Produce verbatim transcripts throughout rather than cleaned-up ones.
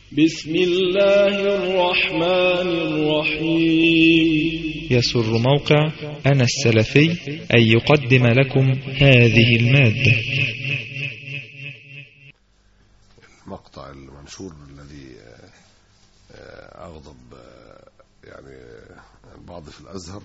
بسم الله الرحمن الرحيم. يسر موقع أنا السلفي أن يقدم لكم هذه المادة. المقطع المنشور الذي أغضب يعني البعض في الأزهر،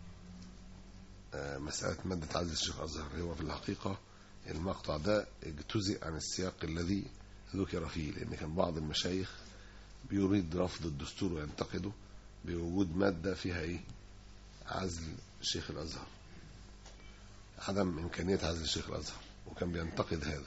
مسألة مادة عزل الشيخ الأزهر، هو في الحقيقة المقطع ده اجتزئ عن السياق الذي ذكر فيه، لأن كان بعض المشايخ بيريد رفض الدستور وينتقده بوجود مادة فيها ايه عزل الشيخ الأزهر، عدم إمكانية عزل الشيخ الأزهر، وكان بينتقد هذا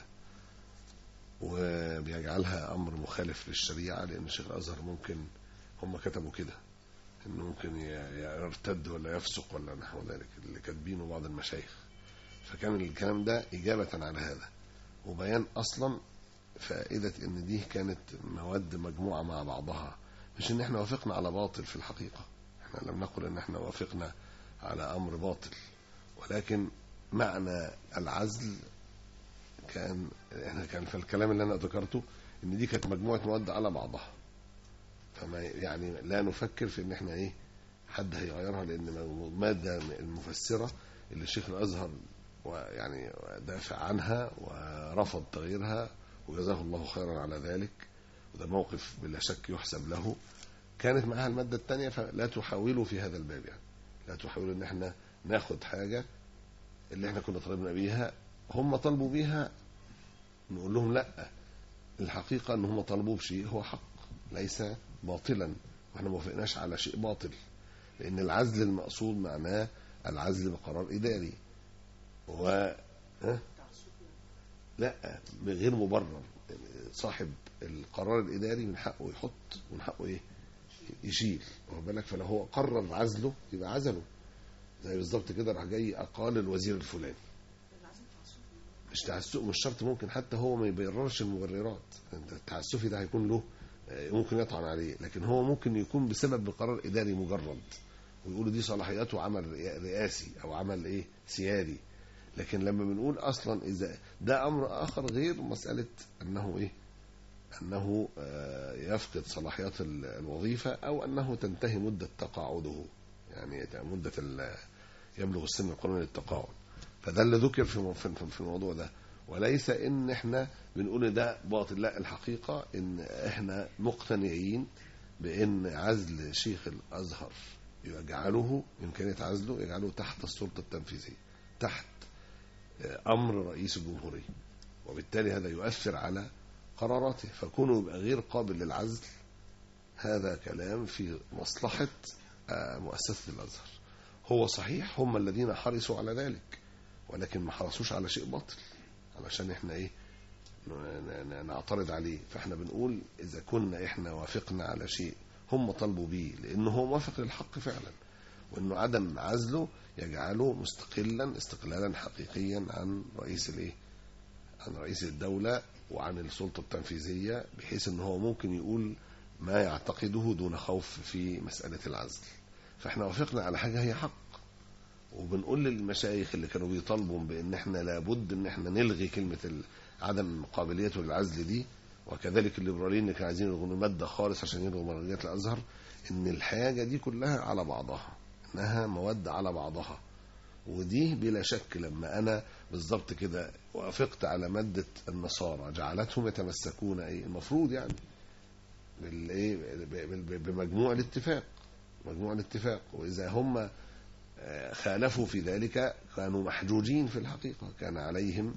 وبيجعلها أمر مخالف للشريعة، لأن الشيخ الأزهر ممكن هم كتبوا كده إنه ممكن يرتد ولا يفسق ولا نحو ذلك، اللي كاتبينه بعض المشايخ. فكان الكلام ده إجابة على هذا وبيان أصلا فائدة إن دي كانت مواد مجموعة مع بعضها، مش إن إحنا وافقنا على باطل. في الحقيقة إحنا لم نقل إن إحنا وافقنا على أمر باطل، ولكن معنى العزل كان إحنا كان في الكلام اللي أنا ذكرته إن دي كانت مجموعة مواد على بعضها، فما يعني لا نفكر في إن إحنا إيه حد هيغيرها، لأن المادة المفسرة اللي الشيخ الأزهر ويعني دافع عنها ورفض تغييرها وجزاه الله خيرا على ذلك، وده موقف بلا شك يحسب له، كانت معها المادة الثانية. فلا تحاولوا في هذا الباب، يعني لا تحاولوا ان احنا ناخد حاجة اللي احنا كنا طالبنا بيها هم طلبوا بيها نقول لهم لا، الحقيقة ان هم طلبوا بشيء هو حق ليس باطلا، واحنا ما وافقناش على شيء باطل، لان العزل المقصود معناه العزل بقرار اداري و لا غير مبرر. صاحب القرار الاداري من حقه يحط ومن حقه ايه يشيل، واخد بالك؟ فلو هو قرر عزله يبقى عزله، زي بالظبط كده راح جاي اقال الوزير الفلاني، مش تعسف، مش شرط، ممكن حتى هو ما يبررش المبررات، انت التعسفي ده هيكون له ممكن يطعن عليه، لكن هو ممكن يكون بسبب قرار اداري مجرد ويقولوا دي صلاحياته عمل رئاسي او عمل ايه سيادي. لكن لما بنقول اصلا اذا ده امر اخر غير مساله انه ايه انه يفقد صلاحيات الوظيفه او انه تنتهي مده تقاعده، يعني مده يبلغ السن القانوني للتقاعد، فده اللي ذكر في في الموضوع ده، وليس ان احنا بنقول ده باطل. لا، الحقيقه ان احنا مقتنعين بان عزل شيخ الازهر يجعله امكانيه عزله يجعله تحت السلطه التنفيذيه، تحت أمر رئيس الجمهورية، وبالتالي هذا يؤثر على قراراته، فكونه يبقى غير قابل للعزل هذا كلام في مصلحة مؤسسة الأزهر. هو صحيح هم الذين حرصوا على ذلك، ولكن ما حرصوش على شيء باطل علشان احنا ايه نعترض عليه. فاحنا بنقول إذا كنا احنا وافقنا على شيء هم طلبوا به لأنه هو موافق للحق فعلا، وانه عدم عزله يجعله مستقلا استقلالا حقيقيا عن رئيس الايه عن رئيس الدولة وعن السلطة التنفيذية، بحيث ان هو ممكن يقول ما يعتقده دون خوف في مسألة العزل. فاحنا وافقنا على حاجة هي حق، وبنقول للمشايخ اللي كانوا بيطالبوا بان احنا لابد ان احنا نلغي كلمة عدم قابليته للعزل دي، وكذلك الليبراليين اللي كانوا عايزين يلغوا المادة خالص عشان يلغوا مرجعية الازهر، ان الحاجة دي كلها على بعضها، انها مواد على بعضها. ودي بلا شك لما انا بالظبط كده وافقت على مادة النصارى جعلتهم يتمسكون ايه المفروض يعني بالايه بمجموع الاتفاق مجموع الاتفاق واذا هم خالفوا في ذلك كانوا محجوجين في الحقيقة، كان عليهم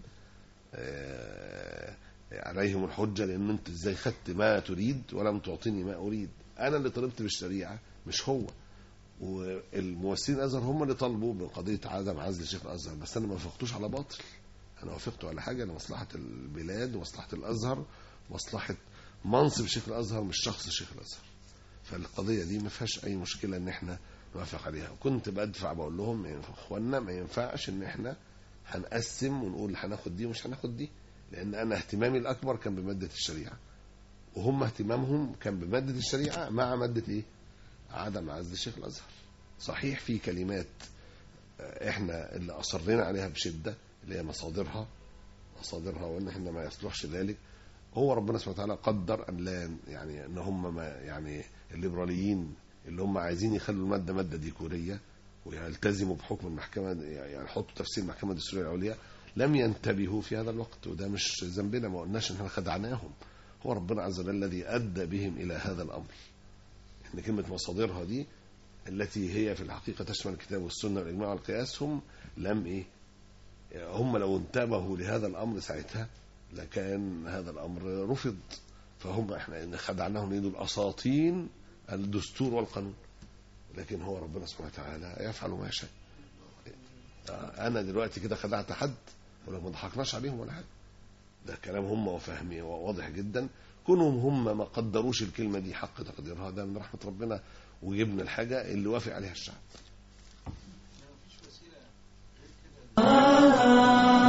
عليهم الحجة، لان انت ازاي خدت ما تريد ولم تعطيني ما اريد؟ انا اللي طلبت بالشريعة مش هو، والممثلين الازهر هم اللي طالبوا بقضيه عدم عزل الشيخ الازهر، بس انا ما وافقتوش على باطل، انا وافقت على حاجه لمصلحه البلاد ومصلحه الازهر ومصلحه منصب الشيخ الازهر مش شخص الشيخ الازهر. فالقضيه دي ما فيهاش اي مشكله ان احنا نوافق عليها. وكنت بدفع بقول لهم يا اخوانا ما ينفعش ان احنا هنقسم ونقول هناخد دي ومش هناخد دي، لان انا اهتمامي الاكبر كان بماده الشريعه وهم اهتمامهم كان بماده الشريعه مع ماده ايه عدم عزل الشيخ الازهر. صحيح في كلمات احنا اللي اصرينا عليها بشده اللي هي مصادرها مصادرها وان احنا ما يصلحش ذلك، هو ربنا سبحانه وتعالى قدر أن لا يعني ان هم ما يعني الليبراليين اللي هم عايزين يخلوا الماده ماده ديكوريه ويلتزموا بحكم المحكمه، يعني يحطوا تفسير المحكمه الدستوريه العليا، لم ينتبهوا في هذا الوقت. وده مش ذنبنا، ما قلناش ان احنا خدعناهم، هو ربنا عز وجل الذي ادى بهم الى هذا الامر. ان كلمه مصادرها دي التي هي في الحقيقه تشمل الكتاب والسنه والاجماع والقياس، هم لم ايه هم لو انتبهوا لهذا الامر ساعتها لكان هذا الامر رفض. فهم احنا خدعناهم يدوا الاساطين الدستور والقانون، لكن هو ربنا سبحانه وتعالى يفعل ما يشاء. انا دلوقتي كده خدعت حد ولا ما ضحكناش عليهم ولا حاجه، ده كلام هم وفهمي واضح جدا. كونهم هم ما قدروش الكلمه دي حق تقديرها ده من رحمه ربنا، وجبنا الحاجه اللي وافق عليها الشعب.